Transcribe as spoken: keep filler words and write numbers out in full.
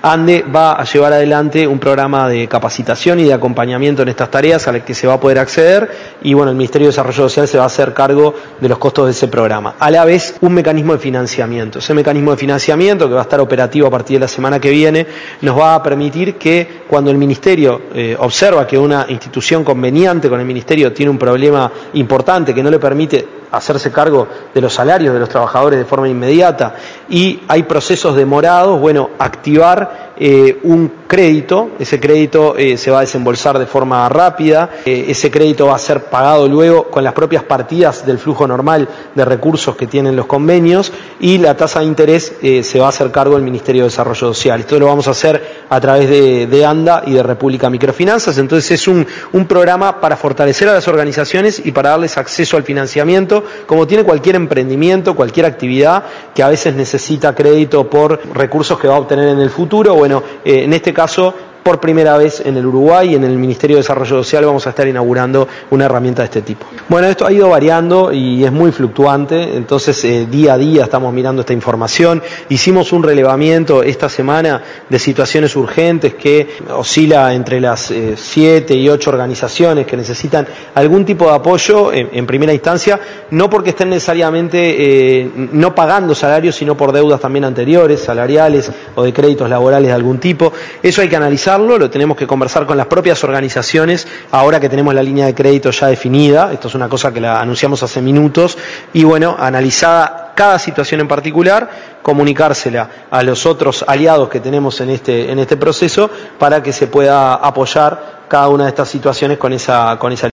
ANDE va a llevar adelante un programa de capacitación y de acompañamiento en estas tareas al que se va a poder acceder y bueno, el Ministerio de Desarrollo Social se va a hacer cargo de los costos de ese programa. A la vez, un mecanismo de financiamiento. Ese mecanismo de financiamiento, que va a estar operativo a partir de la semana que viene, nos va a permitir que cuando el Ministerio eh, observa que una institución conveniente con el Ministerio tiene un problema importante que no le permite hacerse cargo de los salarios de los trabajadores de forma inmediata y hay procesos demorados, bueno, activar eh, un crédito, ese crédito eh, se va a desembolsar de forma rápida, eh, ese crédito va a ser pagado luego con las propias partidas del flujo normal de recursos que tienen los convenios y la tasa de interés eh, se va a hacer cargo del Ministerio de Desarrollo Social. Esto lo vamos a hacer a través de, de ANDA y de República Microfinanzas, entonces es un, un programa para fortalecer a las organizaciones y para darles acceso al financiamiento, como tiene cualquier emprendimiento, cualquier actividad que a veces necesita crédito por recursos que va a obtener en el futuro. Bueno, eh, en este caso, por primera vez en el Uruguay y en el Ministerio de Desarrollo Social vamos a estar inaugurando una herramienta de este tipo. Bueno, esto ha ido variando y es muy fluctuante, entonces eh, día a día estamos mirando esta información. Hicimos un relevamiento esta semana de situaciones urgentes que oscila entre las eh, siete y ocho organizaciones que necesitan algún tipo de apoyo en, en primera instancia, no porque estén necesariamente eh, no pagando salarios, sino por deudas también anteriores, salariales o de créditos laborales de algún tipo. Eso hay que analizar. Lo tenemos que conversar con las propias organizaciones ahora que tenemos la línea de crédito ya definida. Esto es una cosa que la anunciamos hace minutos y bueno, analizada cada situación en particular, comunicársela a los otros aliados que tenemos en este, en este proceso para que se pueda apoyar cada una de estas situaciones con esa, con esa